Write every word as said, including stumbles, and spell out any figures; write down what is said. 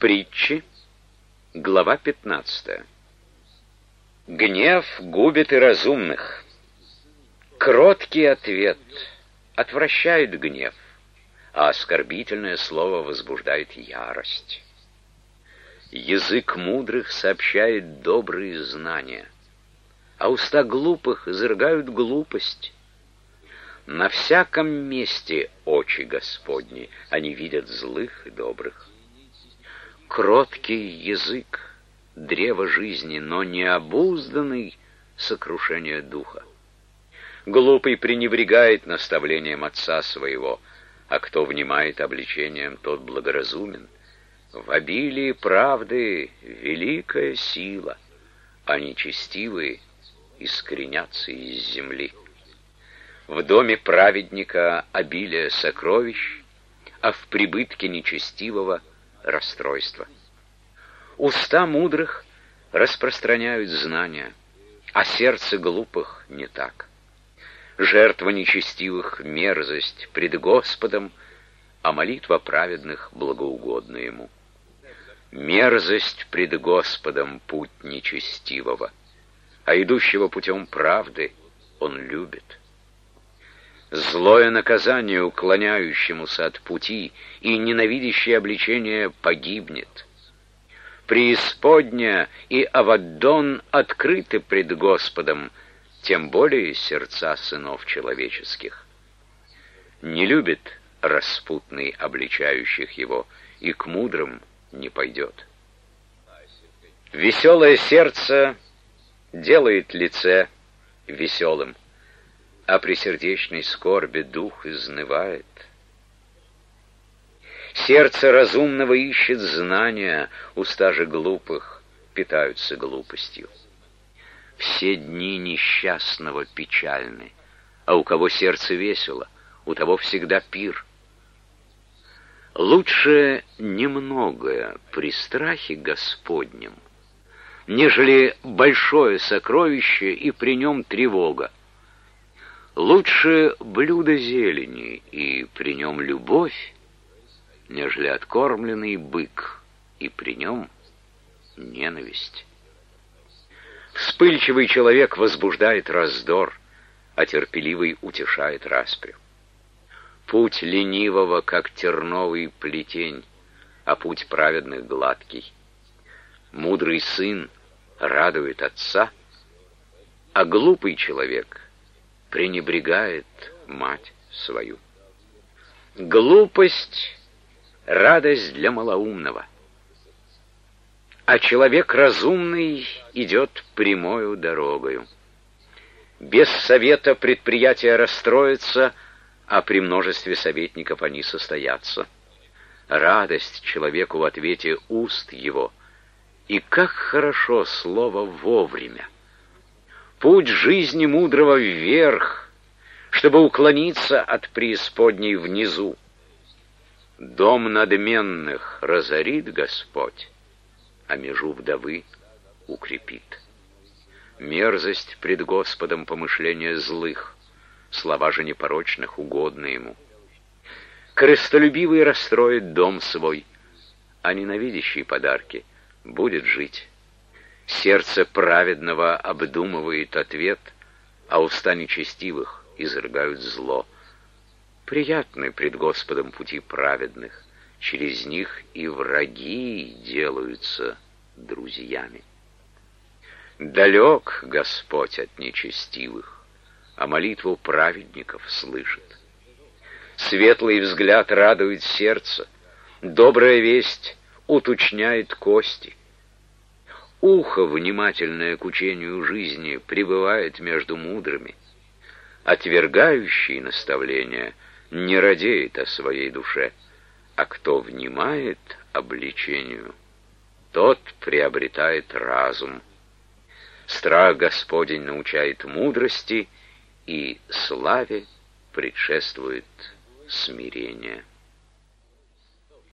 Притчи, глава пятнадцатая. Гнев губит и разумных. Кроткий ответ отвращает гнев, а оскорбительное слово возбуждает ярость. Язык мудрых сообщает добрые знания, а уста глупых изрыгают глупость. На всяком месте очи Господни, они видят злых и добрых. Кроткий язык — древо жизни, но необузданный — сокрушение духа. Глупый пренебрегает наставлением отца своего, а кто внимает обличением, тот благоразумен. В обилии правды великая сила, а нечестивые искоренятся из земли. В доме праведника обилие сокровищ, а в прибытке нечестивого расстройство. Уста мудрых распространяют знания, а сердце глупых не так. Жертва нечестивых — мерзость пред Господом, а молитва праведных благоугодна Ему. Мерзость пред Господом путь нечестивого, а идущего путем правды Он любит. Злое наказание уклоняющемуся от пути и ненавидящее обличение погибнет. Преисподня и Аваддон открыты пред Господом, тем более сердца сынов человеческих. Не любит распутный обличающих его, и к мудрым не пойдет. Веселое сердце делает лице веселым, а при сердечной скорби дух изнывает. Сердце разумного ищет знания, уста же глупых питаются глупостью. Все дни несчастного печальны, а у кого сердце весело, у того всегда пир. Лучше немногое при страхе Господнем, нежели большое сокровище и при нем тревога. Лучше блюдо зелени и при нем любовь, нежели откормленный бык и при нем ненависть. Вспыльчивый человек возбуждает раздор, а терпеливый утешает распрю. Путь ленивого, как терновый плетень, а путь праведных гладкий. Мудрый сын радует отца, а глупый человек пренебрегает мать свою. Глупость — радость для малоумного, а человек разумный идет прямою дорогою. Без совета предприятия расстроятся, а при множестве советников они состоятся. Радость человеку в ответе уст его, и как хорошо слово вовремя. Путь жизни мудрого вверх, чтобы уклониться от преисподней внизу. Дом надменных разорит Господь, а межу вдовы укрепит. Мерзость пред Господом помышления злых, слова же непорочных угодны Ему. Корыстолюбивый расстроит дом свой, а ненавидящий подарки будет жить. Сердце праведного обдумывает ответ, а уста нечестивых изрыгают зло. Приятны пред Господом пути праведных, через них и враги делаются друзьями. Далек Господь от нечестивых, а молитву праведников слышит. Светлый взгляд радует сердце, добрая весть уточняет кости. Ухо, внимательное к учению жизни, пребывает между мудрыми. Отвергающий наставления не радеет о своей душе, а кто внимает обличению, тот приобретает разум. Страх Господень научает мудрости, и славе предшествует смирение.